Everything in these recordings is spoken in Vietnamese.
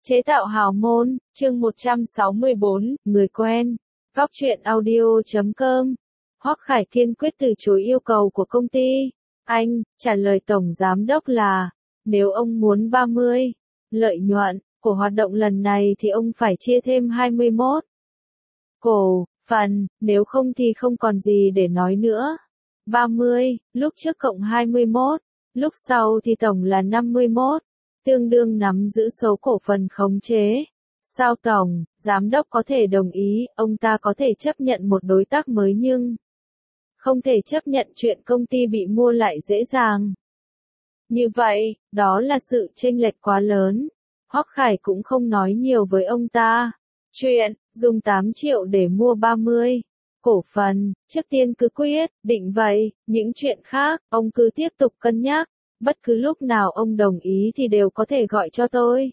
Chế tạo hào môn, chương 164, người quen. Góc truyện audio.com. Hoắc Khải kiên quyết từ chối yêu cầu của công ty. Anh, trả lời Tổng Giám Đốc là, nếu ông muốn 30 lợi nhuận của hoạt động lần này thì ông phải chia thêm 21 cổ phần, nếu không thì không còn gì để nói nữa. 30, lúc trước cộng 21, lúc sau thì tổng là 51. Tương đương nắm giữ số cổ phần khống chế. Sao Tổng Giám Đốc có thể đồng ý, ông ta có thể chấp nhận một đối tác mới nhưng không thể chấp nhận chuyện công ty bị mua lại dễ dàng. Như vậy, đó là sự chênh lệch quá lớn. Hoắc Khải cũng không nói nhiều với ông ta. Chuyện, dùng 8 triệu để mua 30 cổ phần, trước tiên cứ quyết định vậy, những chuyện khác, ông cứ tiếp tục cân nhắc. Bất cứ lúc nào ông đồng ý thì đều có thể gọi cho tôi.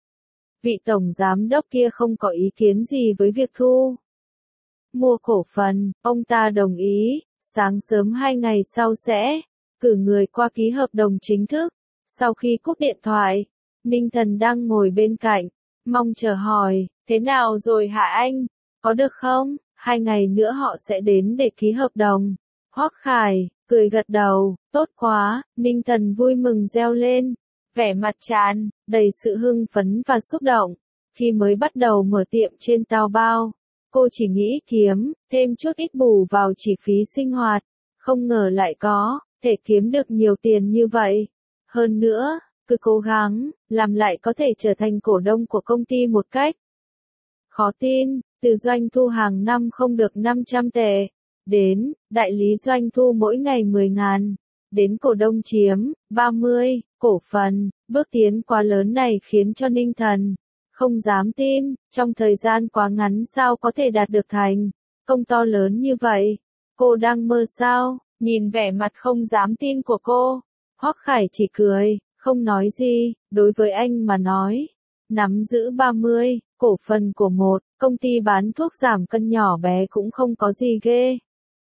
Vị Tổng Giám Đốc kia không có ý kiến gì với việc thu mua cổ phần, ông ta đồng ý, sáng sớm 2 ngày sau sẽ cử người qua ký hợp đồng chính thức. Sau khi cúp điện thoại, Ninh Thần đang ngồi bên cạnh, mong chờ hỏi, thế nào rồi hả anh? Có được không? 2 ngày nữa họ sẽ đến để ký hợp đồng. Hoắc Khải cười gật đầu, tốt quá, Ninh Thần vui mừng reo lên, vẻ mặt tràn đầy sự hưng phấn và xúc động. Khi mới bắt đầu mở tiệm trên Taobao, cô chỉ nghĩ kiếm thêm chút ít bù vào chi phí sinh hoạt, không ngờ lại có thể kiếm được nhiều tiền như vậy. Hơn nữa, cứ cố gắng làm lại có thể trở thành cổ đông của công ty một cách khó tin, từ doanh thu hàng năm không được 500 tệ. Đến, đại lý doanh thu mỗi ngày 10.000, đến cổ đông chiếm 30 cổ phần, bước tiến quá lớn này khiến cho Ninh Thần không dám tin, trong thời gian quá ngắn sao có thể đạt được thành công to lớn như vậy. Cô đang mơ sao? Nhìn vẻ mặt không dám tin của cô, Hoắc Khải chỉ cười, không nói gì. Đối với anh mà nói, nắm giữ 30 cổ phần của một công ty bán thuốc giảm cân nhỏ bé cũng không có gì ghê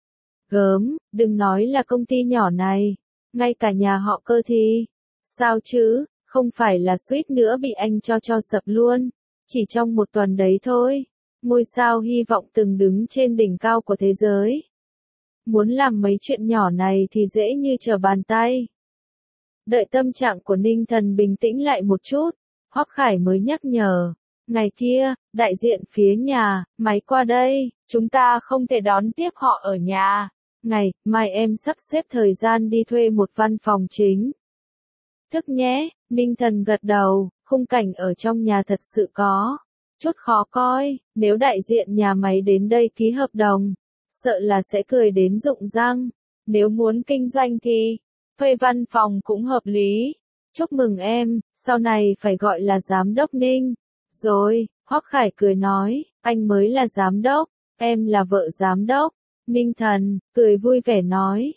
gớm, đừng nói là công ty nhỏ này, ngay cả nhà họ Cơ thì sao chứ, không phải là suýt nữa bị anh cho sập luôn, chỉ trong một tuần đấy thôi. Ngôi sao hy vọng từng đứng trên đỉnh cao của thế giới, muốn làm mấy chuyện nhỏ này thì dễ như trở bàn tay. Đợi tâm trạng của Ninh Thần bình tĩnh lại một chút, Hoắc Khải mới nhắc nhở, ngày kia, đại diện phía nhà máy qua đây, chúng ta không thể đón tiếp họ ở nhà. Ngày mai em sắp xếp thời gian đi thuê một văn phòng chính thức nhé. Ninh Thần gật đầu, khung cảnh ở trong nhà thật sự có chút khó coi, nếu đại diện nhà máy đến đây ký hợp đồng, sợ là sẽ cười đến rụng răng. Nếu muốn kinh doanh thì thuê văn phòng cũng hợp lý. Chúc mừng em, sau này phải gọi là Giám Đốc Ninh. Rồi, Hoắc Khải cười nói, anh mới là Giám Đốc, em là vợ Giám Đốc. Ninh Thần cười vui vẻ nói,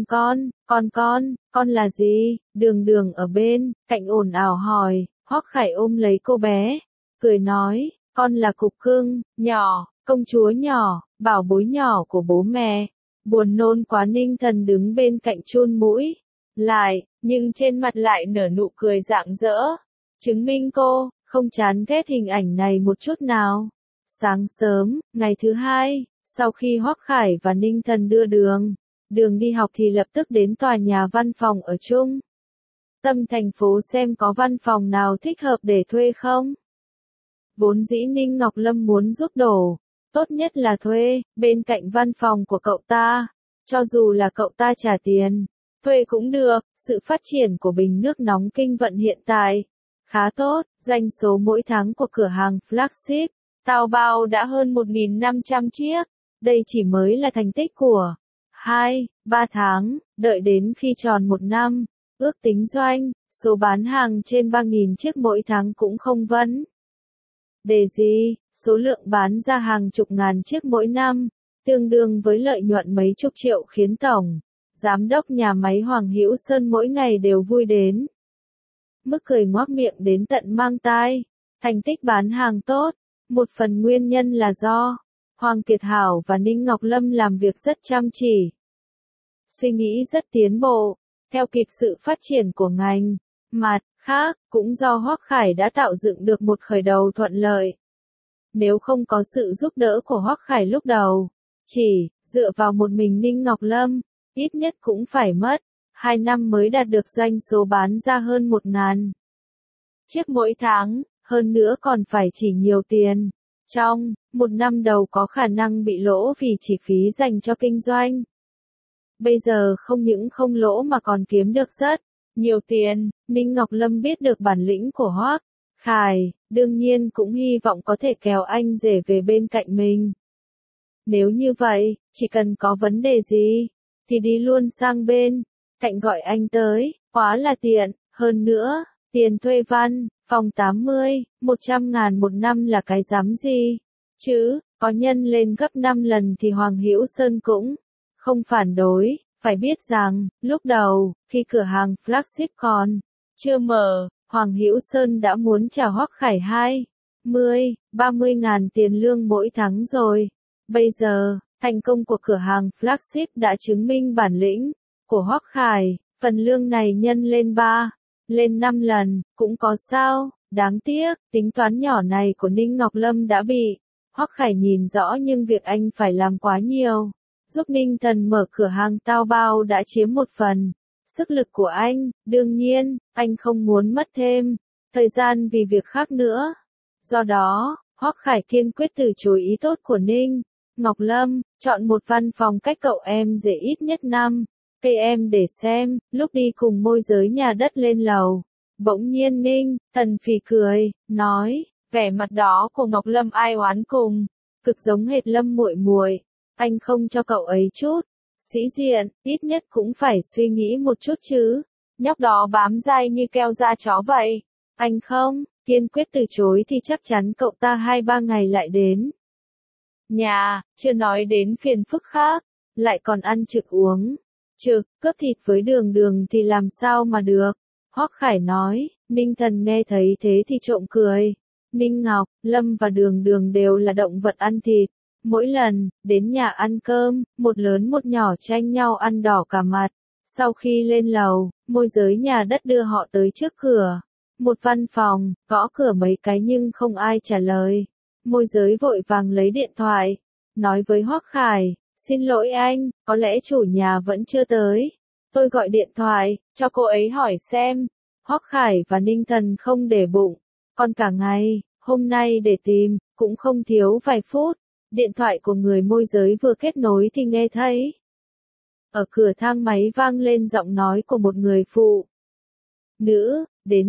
con là gì? Đường Đường ở bên cạnh ồn ào hỏi. Hoắc Khải ôm lấy cô bé, cười nói, con là cục cưng nhỏ, công chúa nhỏ, bảo bối nhỏ của bố mẹ. Buồn nôn quá. Ninh Thần đứng bên cạnh chun mũi lại, nhưng trên mặt lại nở nụ cười rạng rỡ, chứng minh cô không chán ghét hình ảnh này một chút nào. Sáng sớm, ngày thứ hai, sau khi Hoắc Khải và Ninh Thần đưa Đường đi học thì lập tức đến tòa nhà văn phòng ở trung tâm thành phố xem có văn phòng nào thích hợp để thuê không. Vốn dĩ Ninh Ngọc Lâm muốn giúp đổ, tốt nhất là thuê bên cạnh văn phòng của cậu ta, cho dù là cậu ta trả tiền thuê cũng được. Sự phát triển của bình nước nóng Kinh Vận hiện tại khá tốt, doanh số mỗi tháng của cửa hàng flagship Taobao đã hơn 1.500 chiếc. Đây chỉ mới là thành tích của 2-3 tháng, đợi đến khi tròn 1 năm, ước tính doanh số bán hàng trên 3.000 chiếc mỗi tháng cũng không vấn đề gì. Số lượng bán ra hàng chục ngàn chiếc mỗi năm, tương đương với lợi nhuận mấy chục triệu, khiến Tổng Giám Đốc nhà máy Hoàng Hữu Sơn mỗi ngày đều vui đến mức cười ngoác miệng đến tận mang tai. Thành tích bán hàng tốt, một phần nguyên nhân là do Hoàng Kiệt Hảo và Ninh Ngọc Lâm làm việc rất chăm chỉ, suy nghĩ rất tiến bộ, theo kịp sự phát triển của ngành Mặt khác, cũng do Hoắc Khải đã tạo dựng được một khởi đầu thuận lợi. Nếu không có sự giúp đỡ của Hoắc Khải lúc đầu, chỉ dựa vào một mình Ninh Ngọc Lâm, ít nhất cũng phải mất 2 năm mới đạt được doanh số bán ra hơn 1.000 chiếc mỗi tháng, hơn nữa còn phải chỉ nhiều tiền. Trong một năm đầu có khả năng bị lỗ vì chi phí dành cho kinh doanh. Bây giờ không những không lỗ mà còn kiếm được rất nhiều tiền. Ninh Ngọc Lâm biết được bản lĩnh của Hoắc Khải, đương nhiên cũng hy vọng có thể kéo anh rể về bên cạnh mình. Nếu như vậy, chỉ cần có vấn đề gì, thì đi luôn sang bên cạnh gọi anh tới, quá là tiện. Hơn nữa, tiền thuê văn phòng 80, 100.000 một năm là cái dám gì, chứ, có nhân lên gấp 5 lần thì Hoàng Hữu Sơn cũng không phản đối. Phải biết rằng, lúc đầu, khi cửa hàng flagship còn chưa mở, Hoàng Hữu Sơn đã muốn trả Hoắc Khải 30 tiền lương mỗi tháng rồi. Bây giờ, thành công của cửa hàng flagship đã chứng minh bản lĩnh của Hoắc Khải, phần lương này nhân lên 5 lần, cũng có sao. Đáng tiếc, tính toán nhỏ này của Ninh Ngọc Lâm đã bị Hoắc Khải nhìn rõ, nhưng việc anh phải làm quá nhiều. Giúp Ninh Thần mở cửa hàng Taobao đã chiếm một phần sức lực của anh, đương nhiên, anh không muốn mất thêm thời gian vì việc khác nữa. Do đó, Hoắc Khải kiên quyết từ chối ý tốt của Ninh Ngọc Lâm, chọn một văn phòng cách cậu em rể ít nhất 5 cây em để xem. Lúc đi cùng môi giới nhà đất lên lầu, bỗng nhiên Ninh Thần phì cười, nói, vẻ mặt đó của Ngọc Lâm ai oán cùng, cực giống hệt Lâm muội muội. Anh không cho cậu ấy chút sĩ diện, ít nhất cũng phải suy nghĩ một chút chứ. Nhóc đó bám dai như keo da chó vậy. Anh không kiên quyết từ chối thì chắc chắn cậu ta 2-3 ngày lại đến nhà, chưa nói đến phiền phức khác, lại còn ăn trực uống trực, cướp thịt với Đường Đường thì làm sao mà được. Hoắc Khải nói. Ninh Thần nghe thấy thế thì trộm cười. Ninh Ngọc Lâm và Đường Đường đều là động vật ăn thịt. Mỗi lần đến nhà ăn cơm, một lớn một nhỏ tranh nhau ăn đỏ cả mặt. Sau khi lên lầu, môi giới nhà đất đưa họ tới trước cửa một văn phòng, gõ cửa mấy cái nhưng không ai trả lời. Môi giới vội vàng lấy điện thoại, nói với Hoắc Khải, xin lỗi anh, có lẽ chủ nhà vẫn chưa tới. Tôi gọi điện thoại cho cô ấy hỏi xem. Hoắc Khải và Ninh Thần không để bụng, còn cả ngày hôm nay để tìm cũng không thiếu vài phút. Điện thoại của người môi giới vừa kết nối thì nghe thấy ở cửa thang máy vang lên giọng nói của một người phụ nữ.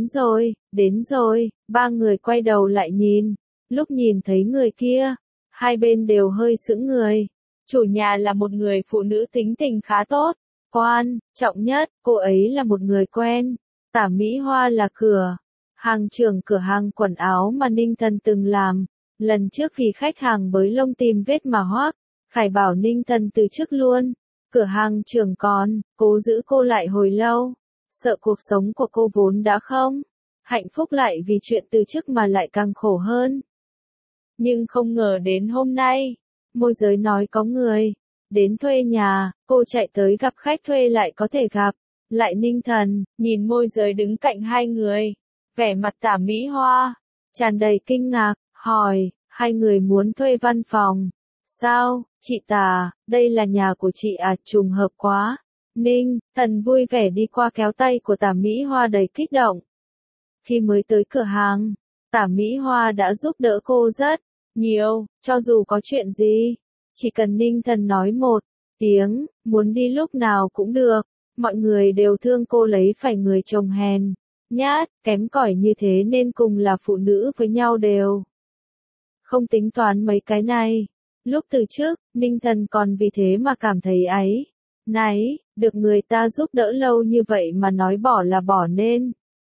Đến rồi. Ba người quay đầu lại nhìn. Lúc nhìn thấy người kia, hai bên đều hơi sững người. Chủ nhà là một người phụ nữ tính tình khá tốt. Quan trọng nhất, cô ấy là một người quen. Tả Mỹ Hoa là hàng trưởng cửa hàng quần áo mà Ninh Thần từng làm. Lần trước vì khách hàng bới lông tìm vết mà Hoắc Khải bảo Ninh Thần từ chức luôn. Cửa hàng trưởng còn cố giữ cô lại hồi lâu. Sợ cuộc sống của cô vốn đã không hạnh phúc lại vì chuyện từ chức mà lại càng khổ hơn. Nhưng không ngờ đến hôm nay, môi giới nói có người đến thuê nhà, cô chạy tới gặp khách thuê lại có thể gặp lại Ninh Thần. Nhìn môi giới đứng cạnh hai người, vẻ mặt Tả Mỹ Hoa tràn đầy kinh ngạc, hỏi, hai người muốn thuê văn phòng sao? Chị Tả, đây là nhà của chị à? Trùng hợp quá. Ninh Thần vui vẻ đi qua kéo tay của Tả Mỹ Hoa đầy kích động. Khi mới tới cửa hàng, Tả Mỹ Hoa đã giúp đỡ cô rất nhiều, cho dù có chuyện gì, chỉ cần Ninh Thần nói một tiếng, muốn đi lúc nào cũng được. Mọi người đều thương cô lấy phải người chồng hèn nhát, kém cỏi như thế nên cùng là phụ nữ với nhau đều không tính toán mấy cái này. Lúc từ trước, Ninh Thần còn vì thế mà cảm thấy áy náy, được người ta giúp đỡ lâu như vậy mà nói bỏ là bỏ nên.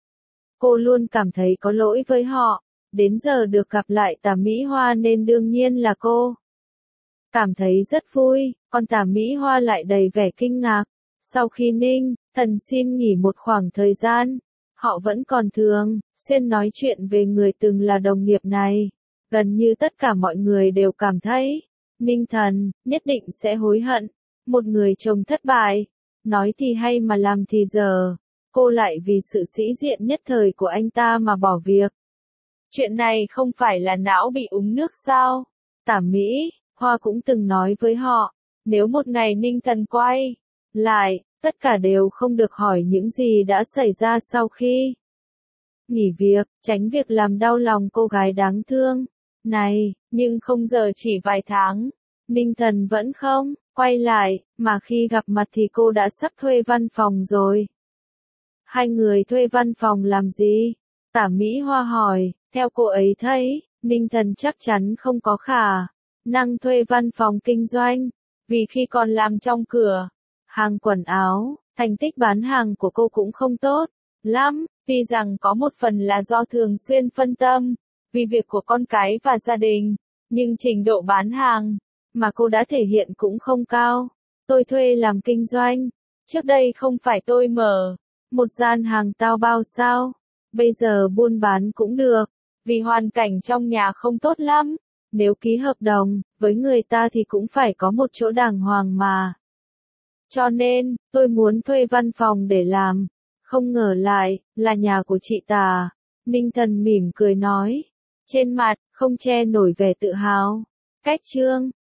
Cô luôn cảm thấy có lỗi với họ. Đến giờ được gặp lại Tả Mỹ Hoa nên đương nhiên là cô cảm thấy rất vui, còn Tả Mỹ Hoa lại đầy vẻ kinh ngạc. Sau khi Ninh Thần xin nghỉ một khoảng thời gian, họ vẫn còn thường xuyên nói chuyện về người từng là đồng nghiệp này. Gần như tất cả mọi người đều cảm thấy Ninh Thần nhất định sẽ hối hận. Một người chồng thất bại, nói thì hay mà làm thì dở. cô lại vì sự sĩ diện nhất thời của anh ta mà bỏ việc. Chuyện này không phải là não bị úng nước sao? Tả Mỹ, Hoa cũng từng nói với họ, nếu một ngày Ninh Thần quay lại, tất cả đều không được hỏi những gì đã xảy ra sau khi nghỉ việc, tránh việc làm đau lòng cô gái đáng thương này, nhưng không giờ chỉ vài tháng, Ninh Thần vẫn không quay lại, mà khi gặp mặt thì cô đã sắp thuê văn phòng rồi. Hai người thuê văn phòng làm gì? Tả Mỹ Hoa hỏi, theo cô ấy thấy, Ninh Thần chắc chắn không có khả năng thuê văn phòng kinh doanh, vì khi còn làm trong cửa hàng quần áo, thành tích bán hàng của cô cũng không tốt lắm, tuy rằng có một phần là do thường xuyên phân tâm vì việc của con cái và gia đình, nhưng trình độ bán hàng mà cô đã thể hiện cũng không cao. Tôi thuê làm kinh doanh, trước đây không phải tôi mở một gian hàng tao bao sao? Bây giờ buôn bán cũng được, vì hoàn cảnh trong nhà không tốt lắm, nếu ký hợp đồng với người ta thì cũng phải có một chỗ đàng hoàng mà. Cho nên, tôi muốn thuê văn phòng để làm. Không ngờ lại, là nhà của chị Tà. Ninh Thần mỉm cười nói. Trên mặt, không che nổi vẻ tự hào. Cách chương